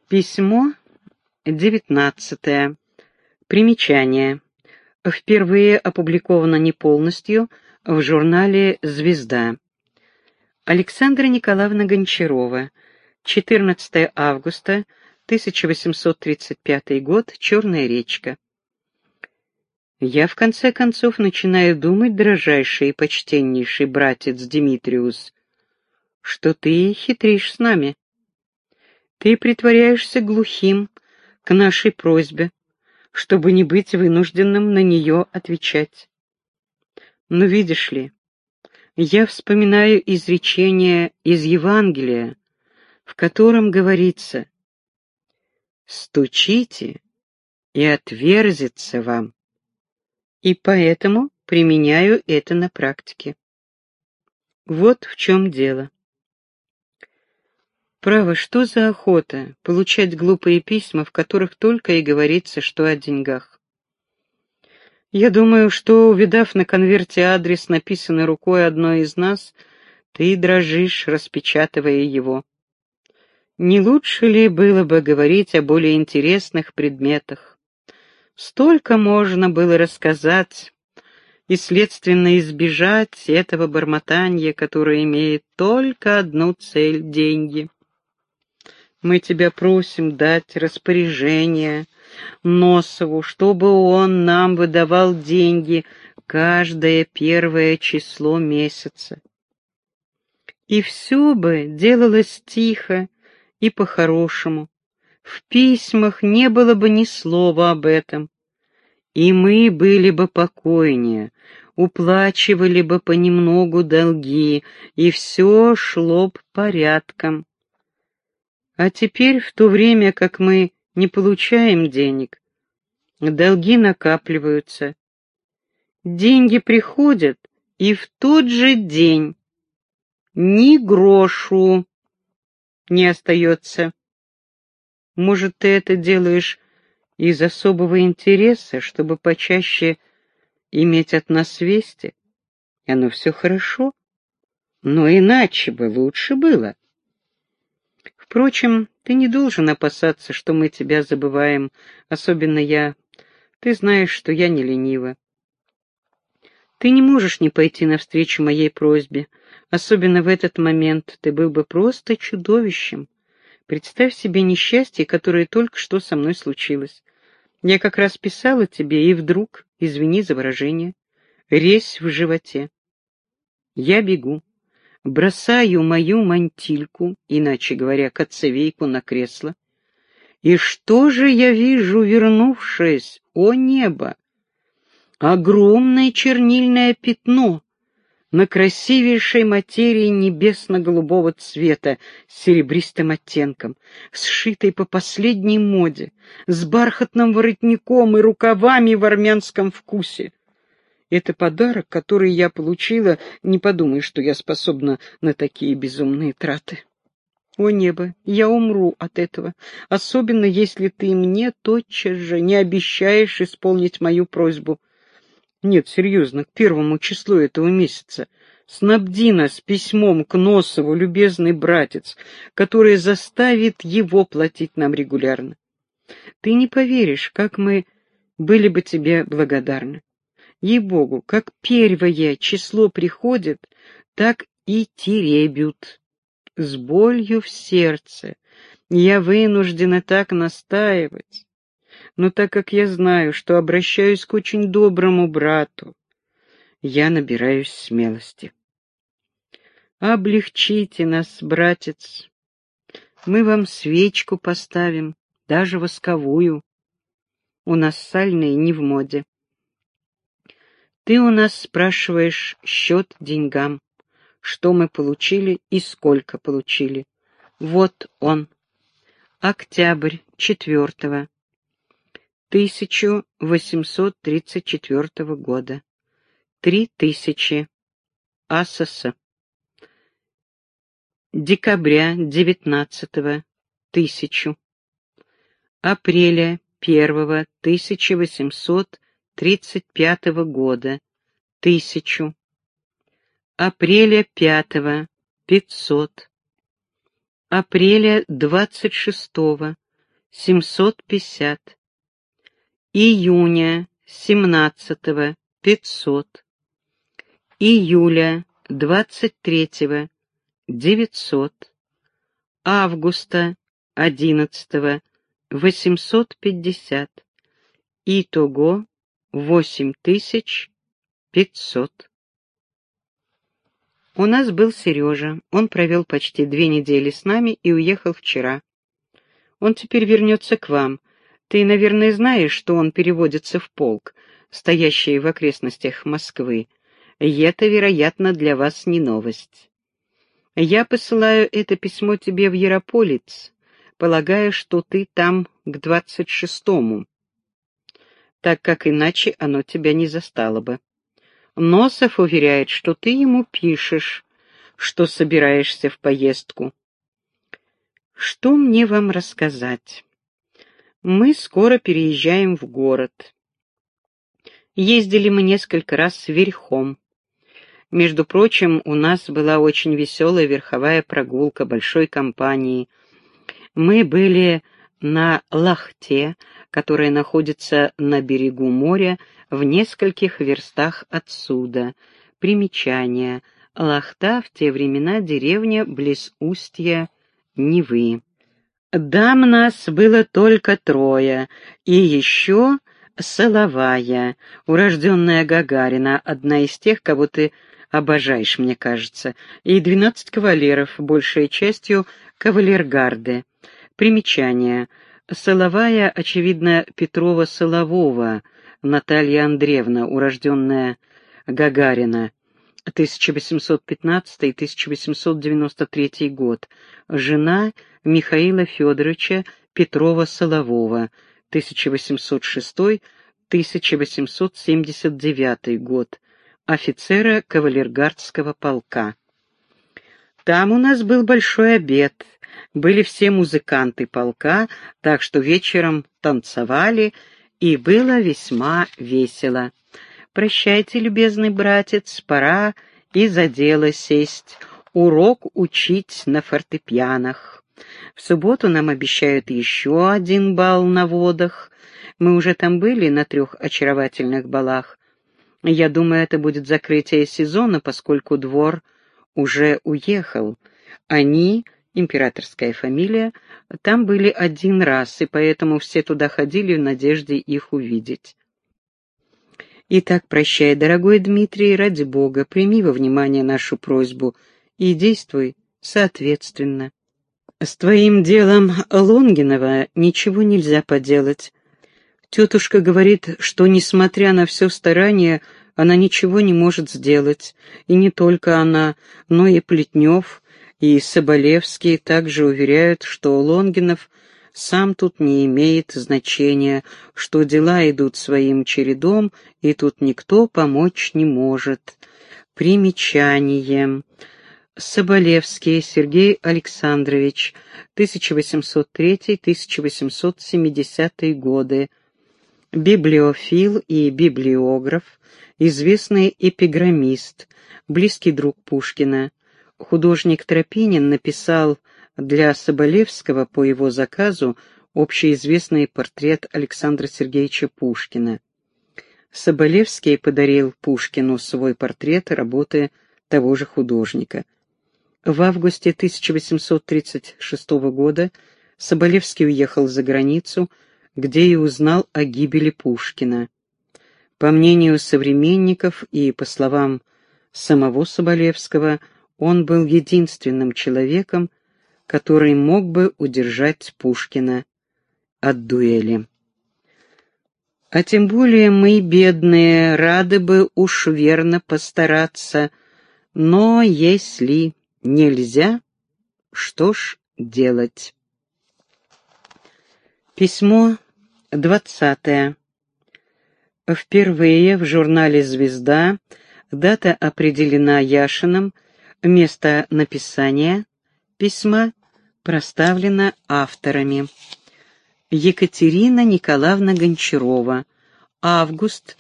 Письмо 19. Примечание. Впервые опубликовано не полностью в журнале «Звезда». Александра Николаевна Гончарова. 14 августа 1835 год. Черная речка. Я в конце концов начинаю думать, дрожайший и почтеннейший братец Димитриус, что ты хитришь с нами. Ты притворяешься глухим к нашей просьбе, чтобы не быть вынужденным на нее отвечать. Но видишь ли, я вспоминаю изречение из Евангелия, в котором говорится: «Стучите, и отверзится вам», и поэтому применяю это на практике. Вот в чем дело. Право, что за охота получать глупые письма, в которых только и говорится, что о деньгах. Я думаю, что, увидав на конверте адрес, написанный рукой одной из нас, ты дрожишь, распечатывая его. Не лучше ли было бы говорить о более интересных предметах? Столько можно было рассказать и, следственно, избежать этого бормотания, которое имеет только одну цель — деньги. Мы тебя просим дать распоряжение Носову, чтобы он нам выдавал деньги каждое первое число месяца. И все бы делалось тихо и по-хорошему. В письмах не было бы ни слова об этом. И мы были бы покойнее, уплачивали бы понемногу долги, и все шло б порядком. А теперь, в то время как мы не получаем денег, долги накапливаются. Деньги приходят, и в тот же день ни грошу не остается. Может, ты это делаешь из особого интереса, чтобы почаще иметь от нас вести? И оно все хорошо, но иначе бы лучше было. Впрочем, ты не должен опасаться, что мы тебя забываем, особенно я. Ты знаешь, что я не ленива. Ты не можешь не пойти навстречу моей просьбе, особенно в этот момент. Ты был бы просто чудовищем. Представь себе несчастье, которое только что со мной случилось. Я как раз писала тебе, и вдруг, извини за выражение, резь в животе. Я бегу, бросаю мою мантильку, иначе говоря, коцовейку, на кресло. И что же я вижу, вернувшись? О небо! Огромное чернильное пятно на красивейшей материи небесно-голубого цвета с серебристым оттенком, сшитой по последней моде, с бархатным воротником и рукавами в армянском вкусе. Это подарок, который я получила, не подумай, что я способна на такие безумные траты. О небо, я умру от этого, особенно если ты мне тотчас же не обещаешь исполнить мою просьбу. Нет, серьезно, к 1 числу этого месяца снабди нас письмом к Носову, любезный братец, которое заставит его платить нам регулярно. Ты не поверишь, как мы были бы тебе благодарны. Ей-богу, как 1 число приходит, так и теребют. С болью в сердце я вынуждена так настаивать. Но так как я знаю, что обращаюсь к очень доброму брату, я набираюсь смелости. Облегчите нас, братец. Мы вам свечку поставим, даже восковую. У нас сальные не в моде. Ты у нас спрашиваешь счет деньгам, что мы получили и сколько получили. Вот он. Октябрь 4 1834 года. 3000 АСС. Декабря 19 1000. Апреля 1 1835 года. 1000. Апреля 5 500. Апреля 26 750. Июня 17 500. Июля 23 900. Августа 11 850. Итого 8500. У нас был Сережа. Он провел почти 2 недели с нами и уехал вчера. Он теперь вернется к вам. Ты, наверное, знаешь, что он переводится в полк, стоящий в окрестностях Москвы. И это, вероятно, для вас не новость. Я посылаю это письмо тебе в Ярополец, полагая, что ты там к 26-му, так как иначе оно тебя не застало бы. Носов уверяет, что ты ему пишешь, что собираешься в поездку. Что мне вам рассказать? Мы скоро переезжаем в город. Ездили мы несколько раз верхом. Между прочим, у нас была очень веселая верховая прогулка большой компании. Мы были на Лахте, которая находится на берегу моря в нескольких верстах отсюда. Примечание. Лахта в те времена деревня близ устья Невы. Дам нас было только 3, и еще Соловая, урожденная Гагарина, одна из тех, кого ты обожаешь, мне кажется, и 12 кавалеров, большей частью кавалергарды. Примечание. Соловая, очевидно, Петрова-Соловова, Наталья Андреевна, урожденная Гагарина, 1815-1893 год, жена Михаила Федоровича Петрова-Соловова, 1806-1879 год, офицера кавалергардского полка. Там у нас был большой обед, были все музыканты полка, так что вечером танцевали, и было весьма весело. Прощайте, любезный братец, пора и за дело сесть, урок учить на фортепианах. В субботу нам обещают еще 1 бал на водах. Мы уже там были на 3 очаровательных балах. Я думаю, это будет закрытие сезона, поскольку двор уже уехал. Они, императорская фамилия, там были 1 раз, и поэтому все туда ходили в надежде их увидеть. Итак, прощай, дорогой Дмитрий, ради Бога, прими во внимание нашу просьбу и действуй соответственно. С твоим делом Лонгинова ничего нельзя поделать. Тетушка говорит, что, несмотря на все старание, она ничего не может сделать. И не только она, но и Плетнев, и Соболевский также уверяют, что Лонгинов сам тут не имеет значения, что дела идут своим чередом, и тут никто помочь не может. Примечание. Соболевский Сергей Александрович, 1803-1870 годы. Библиофил и библиограф, известный эпиграммист, близкий друг Пушкина. Художник Тропинин написал для Соболевского по его заказу общеизвестный портрет Александра Сергеевича Пушкина. Соболевский подарил Пушкину свой портрет работы того же художника. В августе 1836 года Соболевский уехал за границу, где и узнал о гибели Пушкина. По мнению современников и по словам самого Соболевского, он был единственным человеком, который мог бы удержать Пушкина от дуэли. А тем более мы, бедные, рады бы уж верно постараться, но если нельзя, что ж делать? Письмо 20. Впервые в журнале «Звезда» дата определена Яшиным, место написания письма проставлено авторами. Екатерина Николаевна Гончарова. Август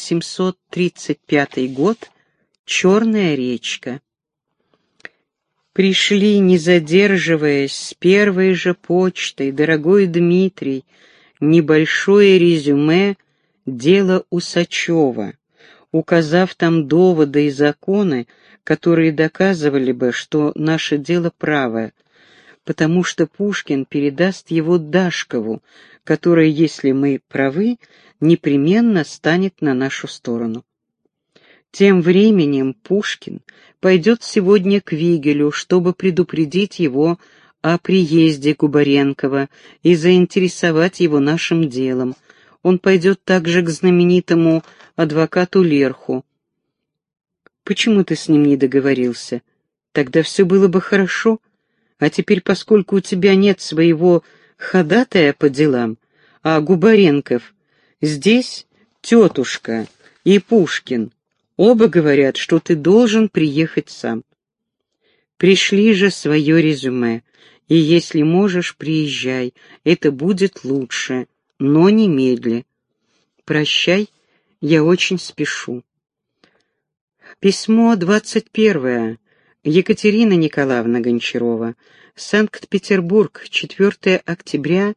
1835 год. Черная речка. Пришли, не задерживаясь, с первой же почтой, дорогой Дмитрий, небольшое резюме дела Усачева, указав там доводы и законы, которые доказывали бы, что наше дело правое, потому что Пушкин передаст его Дашкову, которая, если мы правы, непременно станет на нашу сторону. Тем временем Пушкин пойдет сегодня к Вигелю, чтобы предупредить его о приезде Губаренкова и заинтересовать его нашим делом. Он пойдет также к знаменитому адвокату Лерху. Почему ты с ним не договорился? Тогда все было бы хорошо. А теперь, поскольку у тебя нет своего ходатая по делам, а Губаренков здесь, тетушка и Пушкин, оба говорят, что ты должен приехать сам. Пришли же свое резюме, и если можешь, приезжай, это будет лучше, но немедля. Прощай, я очень спешу. Письмо 21. Екатерина Николаевна Гончарова. Санкт-Петербург, 4 октября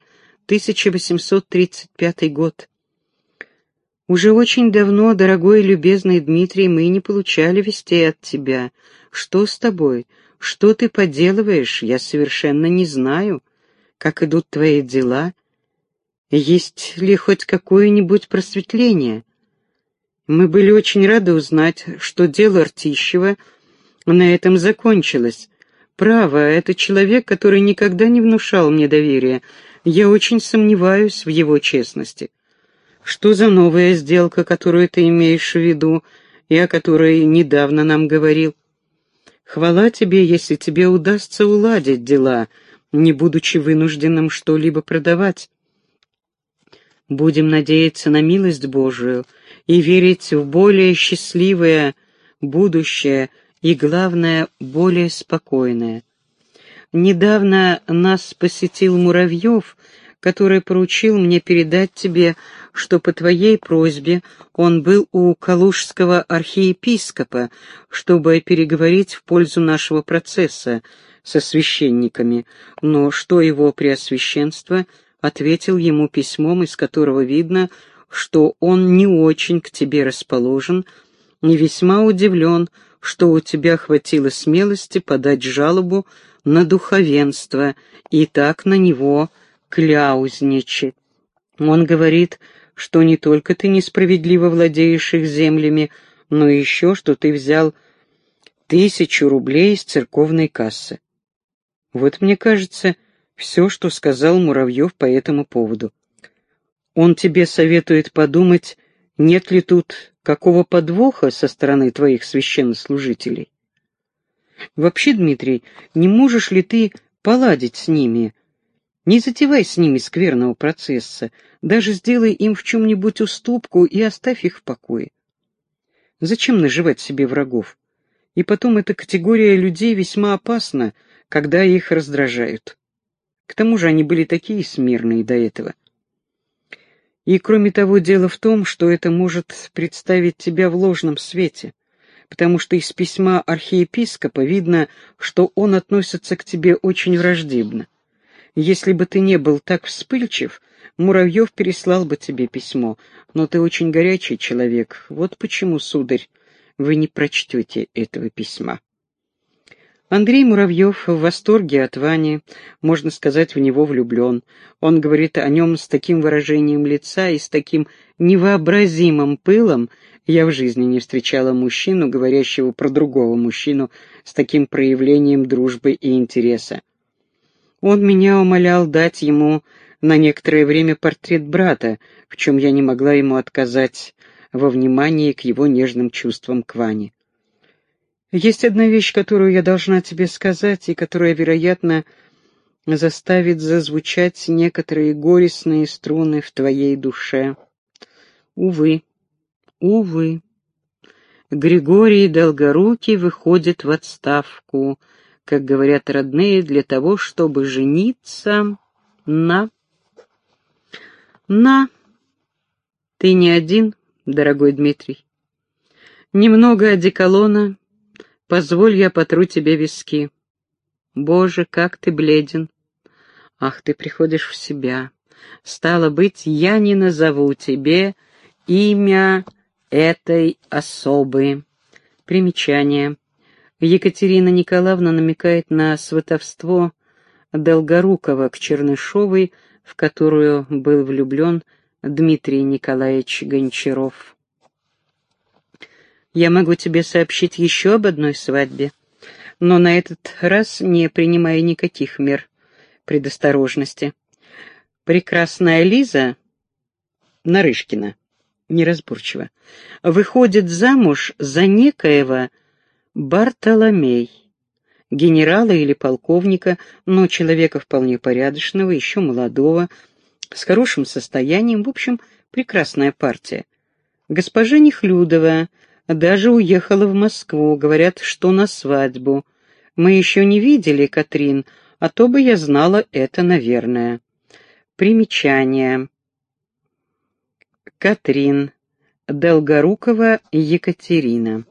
1835 год. Уже очень давно, дорогой и любезный Дмитрий, мы не получали вестей от тебя. Что с тобой? Что ты поделываешь? Я совершенно не знаю. Как идут твои дела? Есть ли хоть какое-нибудь просветление? Мы были очень рады узнать, что дело Ртищева на этом закончилось. Право, это человек, который никогда не внушал мне доверия. Я очень сомневаюсь в его честности. Что за новая сделка, которую ты имеешь в виду, и о которой недавно нам говорил? Хвала тебе, если тебе удастся уладить дела, не будучи вынужденным что-либо продавать. Будем надеяться на милость Божию и верить в более счастливое будущее и, главное, более спокойное. Недавно нас посетил Муравьев, который поручил мне передать тебе, что по твоей просьбе он был у калужского архиепископа, чтобы переговорить в пользу нашего процесса со священниками, но что его преосвященство ответил ему письмом, из которого видно, что он не очень к тебе расположен и весьма удивлен, что у тебя хватило смелости подать жалобу на духовенство и так на него кляузничать. Он говорит, что не только ты несправедливо владеешь их землями, но еще, что ты взял 1000 рублей из церковной кассы. Вот, мне кажется, все, что сказал Муравьев по этому поводу. Он тебе советует подумать, нет ли тут какого подвоха со стороны твоих священнослужителей. Вообще, Дмитрий, не можешь ли ты поладить с ними? Не затевай с ними скверного процесса, даже сделай им в чем-нибудь уступку и оставь их в покое. Зачем наживать себе врагов? И потом эта категория людей весьма опасна, когда их раздражают. К тому же они были такие смирные до этого. И кроме того, дело в том, что это может представить тебя в ложном свете, потому что из письма архиепископа видно, что он относится к тебе очень враждебно. Если бы ты не был так вспыльчив, Муравьев переслал бы тебе письмо, но ты очень горячий человек. Вот почему, сударь, вы не прочтете этого письма. Андрей Муравьев в восторге от Вани, можно сказать, в него влюблен. Он говорит о нем с таким выражением лица и с таким невообразимым пылом. Я в жизни не встречала мужчину, говорящего про другого мужчину, с таким проявлением дружбы и интереса. Он меня умолял дать ему на некоторое время портрет брата, в чем я не могла ему отказать во внимании к его нежным чувствам к Ване. Есть одна вещь, которую я должна тебе сказать, и которая, вероятно, заставит зазвучать некоторые горестные струны в твоей душе. Увы, увы, Григорий Долгорукий выходит в отставку, как говорят родные, для того, чтобы жениться на... Ты не один, дорогой Дмитрий. Немного одеколона, позволь, я потру тебе виски. Боже, как ты бледен! Ах, ты приходишь в себя. Стало быть, я не назову тебе имя этой особы. Примечание. Екатерина Николаевна намекает на сватовство Долгорукова к Чернышовой, в которую был влюблен Дмитрий Николаевич Гончаров. Я могу тебе сообщить еще об одной свадьбе, но на этот раз не принимая никаких мер предосторожности. Прекрасная Лиза Нарышкина, неразборчиво, выходит замуж за некоего Бартоломей, генерала или полковника, но человека вполне порядочного, еще молодого, с хорошим состоянием, в общем, прекрасная партия. Госпожа Нехлюдова даже уехала в Москву, говорят, что на свадьбу. Мы еще не видели Катрин, а то бы я знала это, наверное. Примечание. Катрин. Долгорукова Екатерина.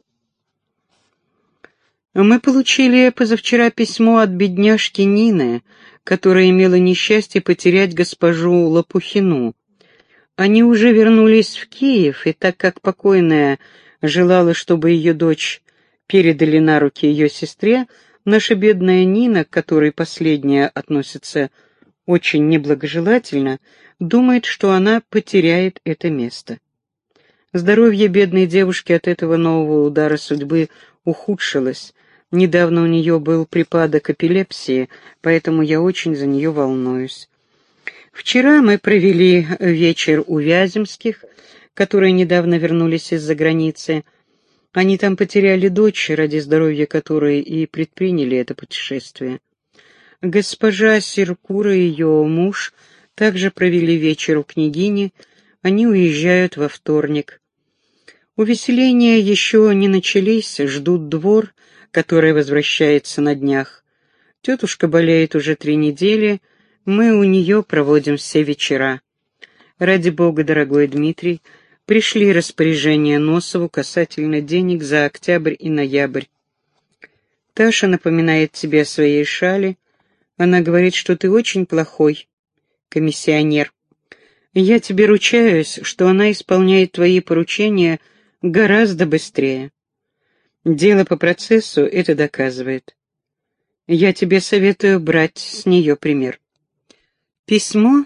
Мы получили позавчера письмо от бедняжки Нины, которая имела несчастье потерять госпожу Лопухину. Они уже вернулись в Киев, и так как покойная желала, чтобы ее дочь передали на руки ее сестре, наша бедная Нина, к которой последняя относится очень неблагожелательно, думает, что она потеряет это место. Здоровье бедной девушки от этого нового удара судьбы ухудшилось. Недавно у нее был припадок эпилепсии, поэтому я очень за нее волнуюсь. Вчера мы провели вечер у Вяземских, которые недавно вернулись из-за границы. Они там потеряли дочь, ради здоровья которой и предприняли это путешествие. Госпожа Серкура и ее муж также провели вечер у княгини. Они уезжают во вторник. Увеселения еще не начались, ждут двор, который возвращается на днях. Тетушка болеет уже 3 недели, мы у нее проводим все вечера. Ради бога, дорогой Дмитрий, пришли распоряжения Носову касательно денег за октябрь и ноябрь. Таша напоминает тебе о своей шали. Она говорит, что ты очень плохой комиссионер. Я тебе ручаюсь, что она исполняет твои поручения гораздо быстрее. Дело по процессу это доказывает. Я тебе советую брать с нее пример. Письмо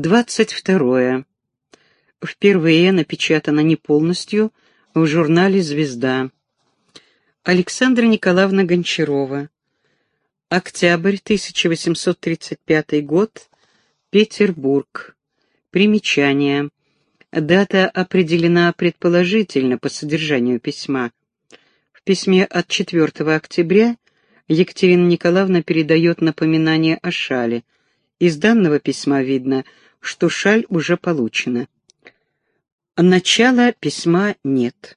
22. Впервые напечатано не полностью в журнале «Звезда». Александра Николаевна Гончарова. Октябрь 1835 год. Петербург. Примечание. Дата определена предположительно по содержанию письма. В письме от 4 октября Екатерина Николаевна передает напоминание о шале. Из данного письма видно, что шаль уже получена. Начала письма нет.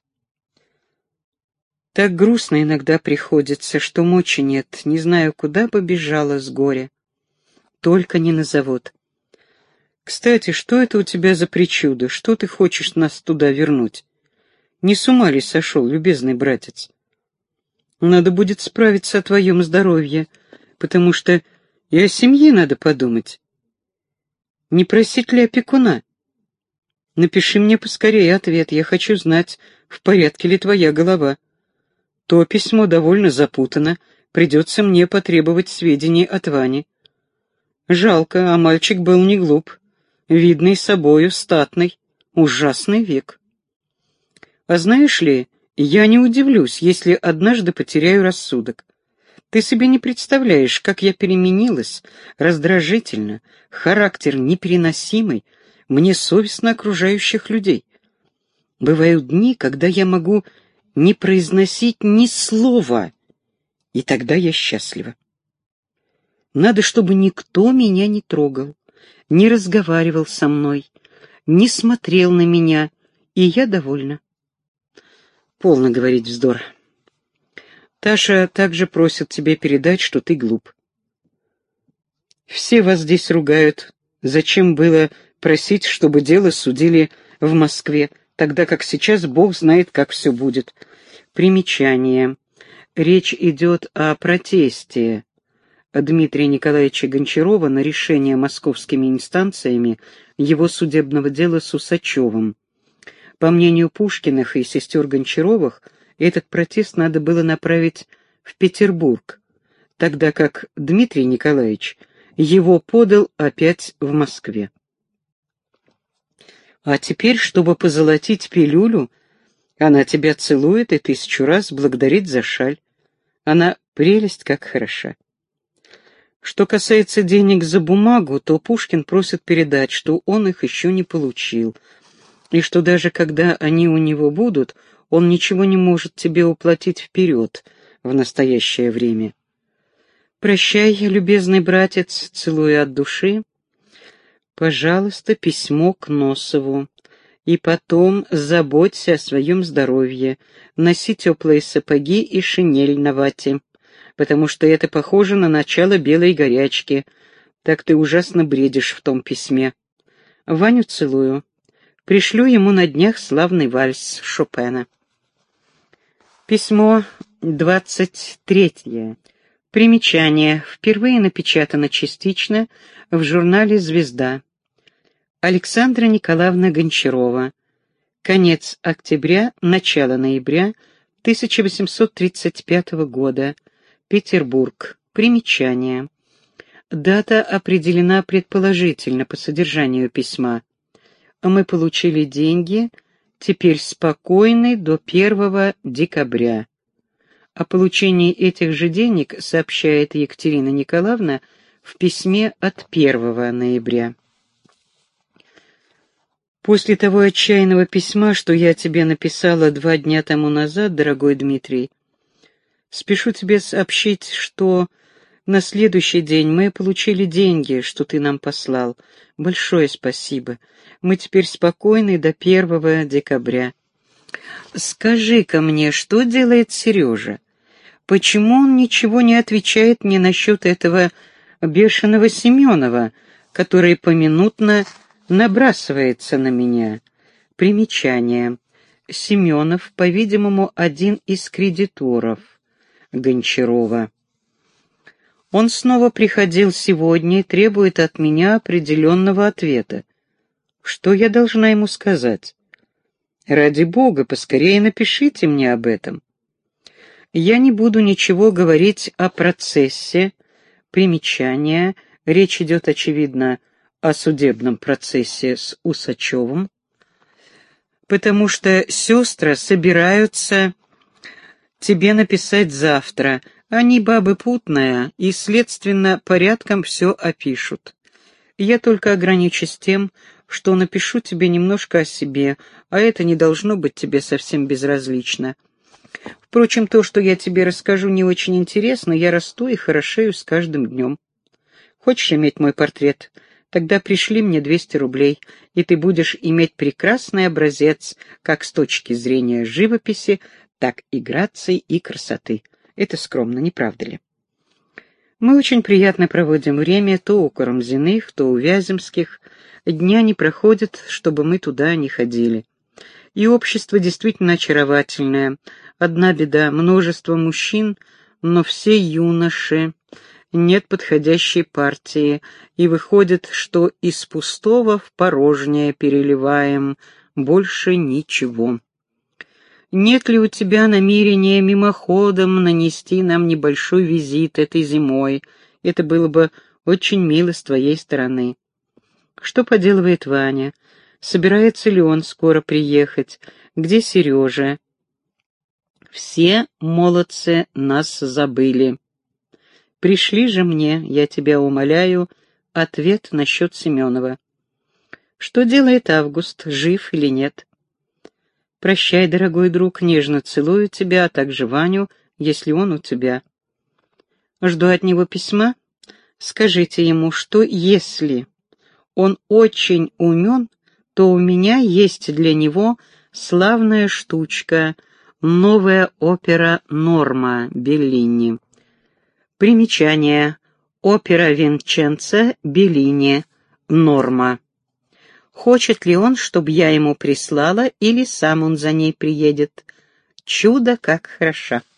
Так грустно иногда приходится, что мочи нет, не знаю, куда бы бежала с горя. Только не на завод. Кстати, что это у тебя за причуда? Что ты хочешь нас туда вернуть? Не с ума ли сошел, любезный братец? Надо будет справиться о твоем здоровье, потому что и о семье надо подумать. Не просить ли опекуна? Напиши мне поскорее ответ, я хочу знать, в порядке ли твоя голова. То письмо довольно запутано, придется мне потребовать сведений от Вани. Жалко, а мальчик был не глуп, видный собою, статный, ужасный век. А знаешь ли, я не удивлюсь, если однажды потеряю рассудок. Ты себе не представляешь, как я переменилась, раздражительно, характер непереносимый, мне совестно окружающих людей. Бывают дни, когда я могу не произносить ни слова, и тогда я счастлива. Надо, чтобы никто меня не трогал, не разговаривал со мной, не смотрел на меня, и я довольна. Полно говорить вздор. Таша также просит тебе передать, что ты глуп. Все вас здесь ругают. Зачем было просить, чтобы дело судили в Москве, тогда как сейчас Бог знает, как все будет. Примечание. Речь идет о протесте Дмитрия Николаевича Гончарова на решение московскими инстанциями его судебного дела с Усачевым. По мнению Пушкиных и сестер Гончаровых, этот протест надо было направить в Петербург, тогда как Дмитрий Николаевич его подал опять в Москве. А теперь, чтобы позолотить пилюлю, она тебя целует и 1000 раз благодарит за шаль. Она прелесть как хороша. Что касается денег за бумагу, то Пушкин просит передать, что он их еще не получил, и что даже когда они у него будут, он ничего не может тебе уплатить вперед в настоящее время. Прощай, любезный братец, целую от души. Пожалуйста, письмо к Носову. И потом заботься о своем здоровье, носи теплые сапоги и шинель на вате, потому что это похоже на начало белой горячки. Так ты ужасно бредишь в том письме. Ваню целую. Пришлю ему на днях славный вальс Шопена. Письмо 23. Примечание. Впервые напечатано частично в журнале «Звезда». Александра Николаевна Гончарова. Конец октября, начало ноября 1835 года. Петербург. Примечание. Дата определена предположительно по содержанию письма. Мы получили деньги, теперь спокойны до 1 декабря. О получении этих же денег сообщает Екатерина Николаевна в письме от 1 ноября. После того отчаянного письма, что я тебе написала 2 дня тому назад, дорогой Дмитрий, спешу тебе сообщить, что на следующий день мы получили деньги, что ты нам послал. Большое спасибо. Мы теперь спокойны до 1 декабря. Скажи-ка мне, что делает Сережа? Почему он ничего не отвечает мне насчет этого бешеного Семенова, который поминутно набрасывается на меня? Примечание. Семенов, по-видимому, один из кредиторов Гончарова. Он снова приходил сегодня и требует от меня определенного ответа. Что я должна ему сказать? Ради Бога, поскорее напишите мне об этом. Я не буду ничего говорить о процессе. Примечание. Речь идет, очевидно, о судебном процессе с Усачевым, потому что сестры собираются тебе написать завтра. Они бабы путная и, следственно, порядком все опишут. Я только ограничусь тем, что напишу тебе немножко о себе, а это не должно быть тебе совсем безразлично. Впрочем, то, что я тебе расскажу, не очень интересно, я расту и хорошею с каждым днем. Хочешь иметь мой портрет? Тогда пришли мне 200 рублей, и ты будешь иметь прекрасный образец как с точки зрения живописи, так и грации и красоты. Это скромно, не правда ли? Мы очень приятно проводим время то у Карамзиных, то у Вяземских. Дня не проходит, чтобы мы туда не ходили. И общество действительно очаровательное. Одна беда — множество мужчин, но все юноши. Нет подходящей партии, и выходит, что из пустого в порожнее переливаем, больше ничего. Нет ли у тебя намерения мимоходом нанести нам небольшой визит этой зимой? Это было бы очень мило с твоей стороны. Что поделывает Ваня? Собирается ли он скоро приехать? Где Сережа? Все молодцы нас забыли. Пришли же мне, я тебя умоляю, ответ насчет Семенова. Что делает Август, жив или нет? Прощай, дорогой друг, нежно целую тебя, а также Ваню, если он у тебя. Жду от него письма. Скажите ему, что если он очень умен, то у меня есть для него славная штучка, новая опера «Норма» Беллини. Примечание. Опера Винченцо Беллини «Норма». Хочет ли он, чтобы я ему прислала, или сам он за ней приедет? Чудо, как хороша!